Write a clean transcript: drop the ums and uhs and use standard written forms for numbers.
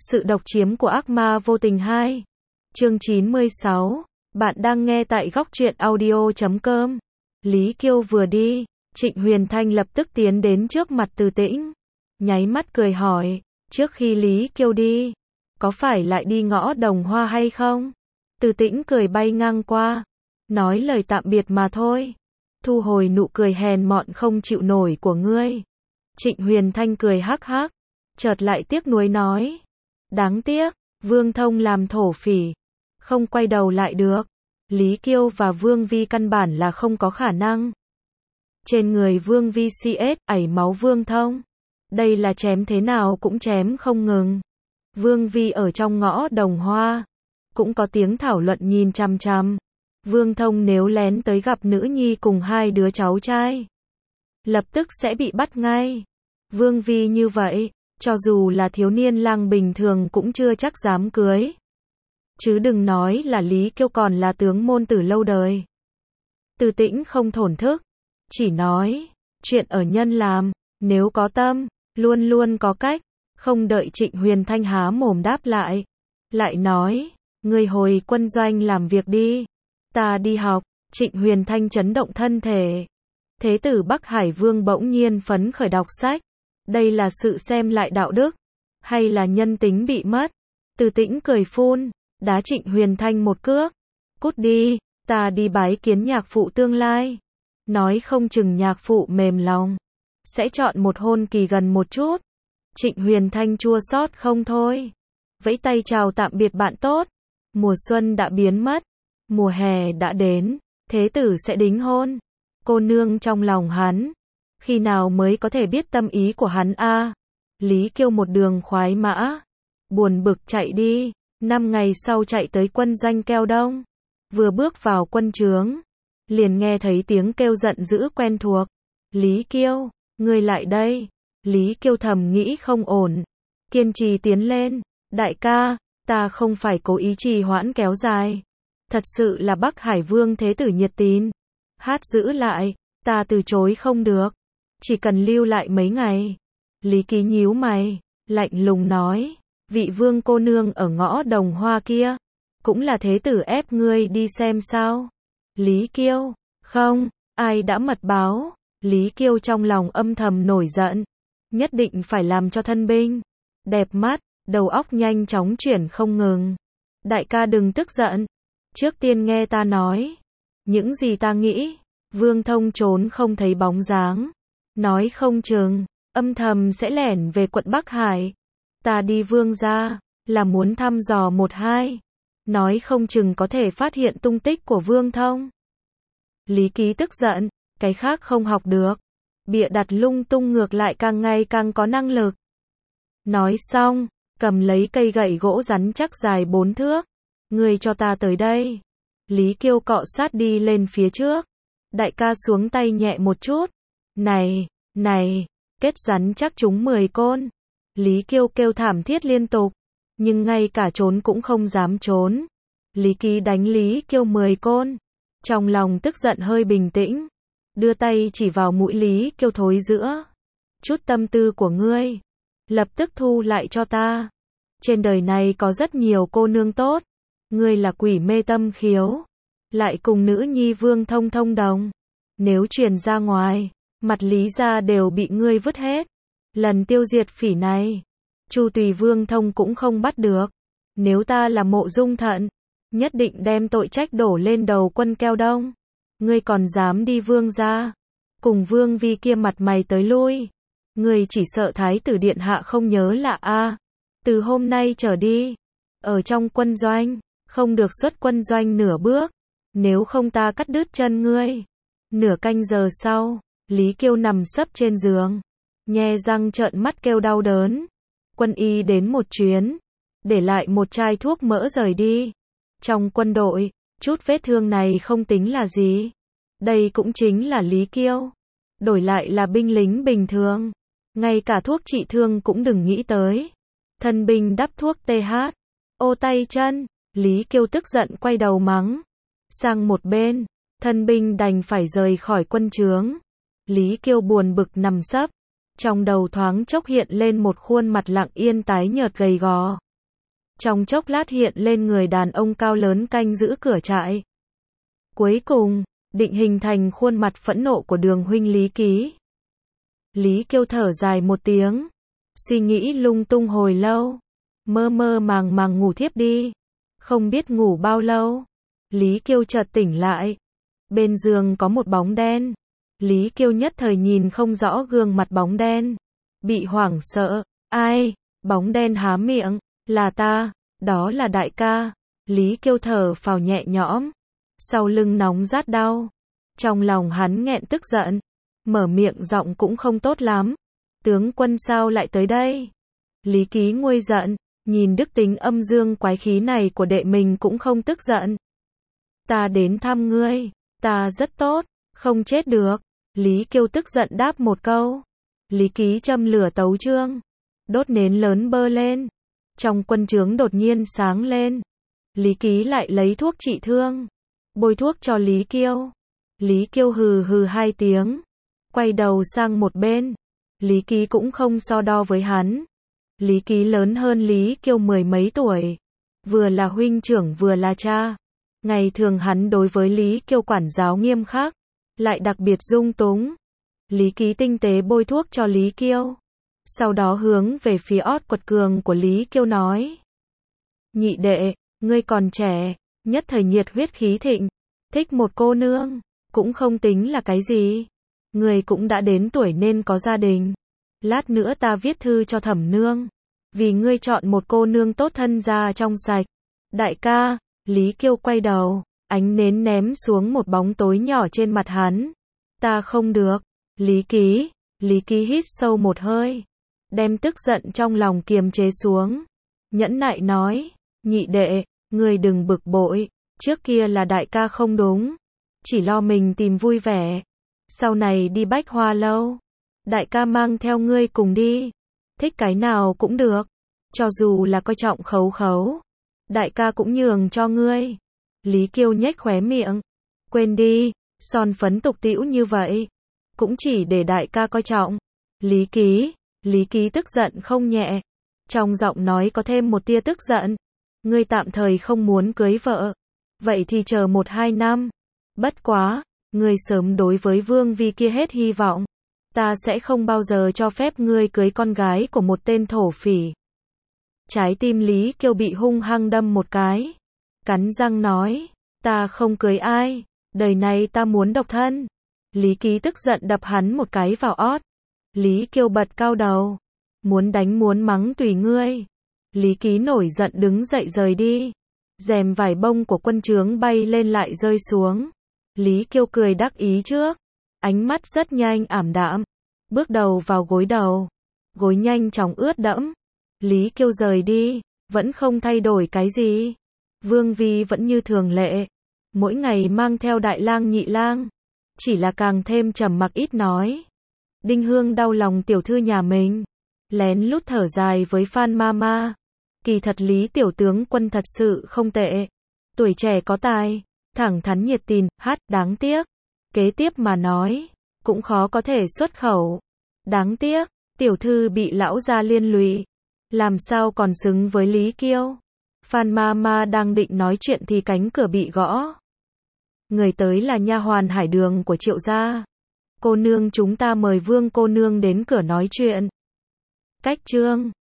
Sự độc chiếm của ác ma vô tình 2. Chương 96. Bạn đang nghe tại góc truyện audio.com. Lý Kiêu vừa đi, Trịnh Huyền Thanh lập tức tiến đến trước mặt Từ Tĩnh, nháy mắt cười hỏi, trước khi Lý Kiêu đi, có phải lại đi ngõ Đồng Hoa hay không? Từ Tĩnh cười bay ngang qua, nói lời tạm biệt mà thôi, thu hồi nụ cười hèn mọn không chịu nổi của ngươi. Trịnh Huyền Thanh cười hắc hắc, chợt lại tiếc nuối nói, đáng tiếc, Vương Thông làm thổ phỉ, không quay đầu lại được. Lý Kiêu và Vương Vi căn bản là không có khả năng. Trên người Vương Vi CS ảy máu Vương Thông, đây là chém thế nào cũng chém không ngừng. Vương Vi ở trong ngõ Đồng Hoa, cũng có tiếng thảo luận nhìn chằm chằm. Vương Thông nếu lén tới gặp nữ nhi cùng hai đứa cháu trai, lập tức sẽ bị bắt ngay. Vương Vi như vậy, cho dù là thiếu niên lang bình thường cũng chưa chắc dám cưới. Chứ đừng nói là Lý Kiêu còn là tướng môn tử lâu đời. Từ Tĩnh không thổn thức, chỉ nói, chuyện ở nhân làm, nếu có tâm, luôn luôn có cách. Không đợi Trịnh Huyền Thanh há mồm đáp lại, lại nói, ngươi hồi quân doanh làm việc đi, ta đi học. Trịnh Huyền Thanh chấn động thân thể. Thế tử Bắc Hải Vương bỗng nhiên phấn khởi đọc sách. Đây là sự xem lại đạo đức, hay là nhân tính bị mất? Từ Tĩnh cười phun, đá Trịnh Huyền Thanh một cước. Cút đi, ta đi bái kiến nhạc phụ tương lai. Nói không chừng nhạc phụ mềm lòng, sẽ chọn một hôn kỳ gần một chút. Trịnh Huyền Thanh chua xót không thôi, vẫy tay chào tạm biệt bạn tốt. Mùa xuân đã biến mất, mùa hè đã đến, thế tử sẽ đính hôn. Cô nương trong lòng hắn, khi nào mới có thể biết tâm ý của hắn a? Lý Kiêu một đường khoái mã, buồn bực chạy đi. 5 ngày sau chạy tới quân doanh Keo Đông, vừa bước vào quân trướng, liền nghe thấy tiếng kêu giận dữ quen thuộc. Lý Kiêu, ngươi lại đây. Lý Kiêu thầm nghĩ không ổn, kiên trì tiến lên. Đại ca, ta không phải cố ý trì hoãn kéo dài, thật sự là Bắc Hải Vương thế tử nhiệt tín, hát giữ lại, ta từ chối không được, chỉ cần lưu lại mấy ngày. Lý Ký nhíu mày, lạnh lùng nói, vị vương cô nương ở ngõ Đồng Hoa kia, cũng là thế tử ép ngươi đi xem sao? Lý Kiêu, không, ai đã mật báo? Lý Kiêu trong lòng âm thầm nổi giận, nhất định phải làm cho thân binh đẹp mắt, đầu óc nhanh chóng chuyển không ngừng. Đại ca đừng tức giận, trước tiên nghe ta nói, những gì ta nghĩ. Vương Thông trốn không thấy bóng dáng, nói không chừng âm thầm sẽ lẻn về quận Bắc Hải. Ta đi Vương gia là muốn thăm dò một hai, nói không chừng có thể phát hiện tung tích của Vương Thông. Lý Ký tức giận, cái khác không học được, bịa đặt lung tung ngược lại càng ngày càng có năng lực. Nói xong, cầm lấy cây gậy gỗ rắn chắc dài 4 thước, ngươi cho ta tới đây. Lý Kiêu cọ sát đi lên phía trước. Đại ca xuống tay nhẹ một chút. Này, kết rắn chắc trúng 10 côn. Lý Kiêu kêu thảm thiết liên tục, nhưng ngay cả trốn cũng không dám trốn. Lý Ký đánh Lý Kiêu 10 côn, trong lòng tức giận hơi bình tĩnh, đưa tay chỉ vào mũi Lý Kiêu thối giữa. Chút tâm tư của ngươi, lập tức thu lại cho ta. Trên đời này có rất nhiều cô nương tốt, ngươi là quỷ mê tâm khiếu, lại cùng nữ nhi Vương Thông thông đồng. Nếu truyền ra ngoài, mặt Lý gia đều bị ngươi vứt hết. Lần tiêu diệt phỉ này, Chu Tùy Vương Thông cũng không bắt được. Nếu ta là Mộ Dung Thận, nhất định đem tội trách đổ lên đầu quân Keo Đông. Ngươi còn dám đi Vương gia, cùng Vương Vi kia mặt mày tới lui. Ngươi chỉ sợ Thái tử điện hạ không nhớ lạ a. Từ hôm nay trở đi, ở trong quân doanh, không được xuất quân doanh nửa bước, nếu không ta cắt đứt chân ngươi. Nửa canh giờ sau, Lý Kiêu nằm sấp trên giường, nhe răng trợn mắt kêu đau đớn. Quân y đến một chuyến, để lại một chai thuốc mỡ rời đi. Trong quân đội, chút vết thương này không tính là gì. Đây cũng chính là Lý Kiêu, đổi lại là binh lính bình thường, ngay cả thuốc trị thương cũng đừng nghĩ tới. Thân binh đắp thuốc TH, ô tay chân. Lý Kiêu tức giận quay đầu mắng sang một bên, thân binh đành phải rời khỏi quân trướng. Lý Kiêu buồn bực nằm sấp, trong đầu thoáng chốc hiện lên một khuôn mặt lặng yên tái nhợt gầy gò. Trong chốc lát hiện lên người đàn ông cao lớn canh giữ cửa trại. Cuối cùng, định hình thành khuôn mặt phẫn nộ của Đường huynh Lý Ký. Lý Kiêu thở dài một tiếng, suy nghĩ lung tung hồi lâu, mơ mơ màng màng ngủ thiếp đi. Không biết ngủ bao lâu, Lý Kiêu chợt tỉnh lại. Bên giường có một bóng đen. Lý Kiêu nhất thời nhìn không rõ gương mặt bóng đen, bị hoảng sợ. Ai? Bóng đen há miệng, là ta, đó là đại ca. Lý Kiêu thở phào nhẹ nhõm, sau lưng nóng rát đau. Trong lòng hắn nghẹn tức giận, mở miệng giọng cũng không tốt lắm. Tướng quân sao lại tới đây? Lý Ký nguôi giận, nhìn đức tính âm dương quái khí này của đệ mình cũng không tức giận. Ta đến thăm ngươi, ta rất tốt, không chết được. Lý Kiêu tức giận đáp một câu. Lý Ký châm lửa tấu chương, đốt nến lớn bơ lên. Trong quân trướng đột nhiên sáng lên. Lý Ký lại lấy thuốc trị thương, bôi thuốc cho Lý Kiêu. Lý Kiêu hừ hừ hai tiếng, quay đầu sang một bên. Lý Ký cũng không so đo với hắn. Lý Ký lớn hơn Lý Kiêu mười mấy tuổi, vừa là huynh trưởng vừa là cha. Ngày thường hắn đối với Lý Kiêu quản giáo nghiêm khắc, lại đặc biệt dung túng. Lý Ký tinh tế bôi thuốc cho Lý Kiêu, sau đó hướng về phía ót quật cường của Lý Kiêu nói: nhị đệ, ngươi còn trẻ, nhất thời nhiệt huyết khí thịnh, thích một cô nương, cũng không tính là cái gì. Ngươi cũng đã đến tuổi nên có gia đình. Lát nữa ta viết thư cho Thẩm nương, vì ngươi chọn một cô nương tốt thân gia trong sạch. Đại ca. Lý Kiêu quay đầu, ánh nến ném xuống một bóng tối nhỏ trên mặt hắn. Ta không được. Lý Ký hít sâu một hơi, đem tức giận trong lòng kiềm chế xuống, nhẫn nại nói: nhị đệ, ngươi đừng bực bội, trước kia là đại ca không đúng, chỉ lo mình tìm vui vẻ. Sau này đi Bách Hoa lâu, đại ca mang theo ngươi cùng đi, thích cái nào cũng được, cho dù là coi trọng Khấu Khấu, đại ca cũng nhường cho ngươi. Lý Kiêu nhếch khóe miệng, quên đi, son phấn tục tĩu như vậy, cũng chỉ để đại ca coi trọng. Lý Ký tức giận không nhẹ, trong giọng nói có thêm một tia tức giận. Ngươi tạm thời không muốn cưới vợ, vậy thì chờ 1-2 năm. Bất quá, ngươi sớm đối với Vương Vi kia hết hy vọng. Ta sẽ không bao giờ cho phép ngươi cưới con gái của một tên thổ phỉ. Trái tim Lý Kiêu bị hung hăng đâm một cái, cắn răng nói: ta không cưới ai, đời này ta muốn độc thân. Lý Ký tức giận đập hắn một cái vào ót. Lý Kiêu bật cao đầu, muốn đánh muốn mắng tùy ngươi. Lý Ký nổi giận đứng dậy rời đi. Rèm vải bông của quân trướng bay lên lại rơi xuống. Lý Kiêu cười đắc ý trước, ánh mắt rất nhanh ảm đạm, bước đầu vào gối đầu, gối nhanh chóng ướt đẫm. Lý Kiêu rời đi, vẫn không thay đổi cái gì. Vương Vi vẫn như thường lệ, mỗi ngày mang theo đại lang nhị lang, chỉ là càng thêm trầm mặc ít nói. Đinh Hương đau lòng tiểu thư nhà mình, lén lút thở dài với Phan Mama. Kỳ thật Lý tiểu tướng quân thật sự không tệ, tuổi trẻ có tài, thẳng thắn nhiệt tình, đáng tiếc. Kế tiếp mà nói, cũng khó có thể xuất khẩu. Đáng tiếc, tiểu thư bị lão gia liên lụy, làm sao còn xứng với Lý Kiêu. Phan Mama đang định nói chuyện thì cánh cửa bị gõ. Người tới là nha hoàn Hải Đường của Triệu gia. Cô nương, chúng ta mời Vương cô nương đến cửa nói chuyện. Cách chương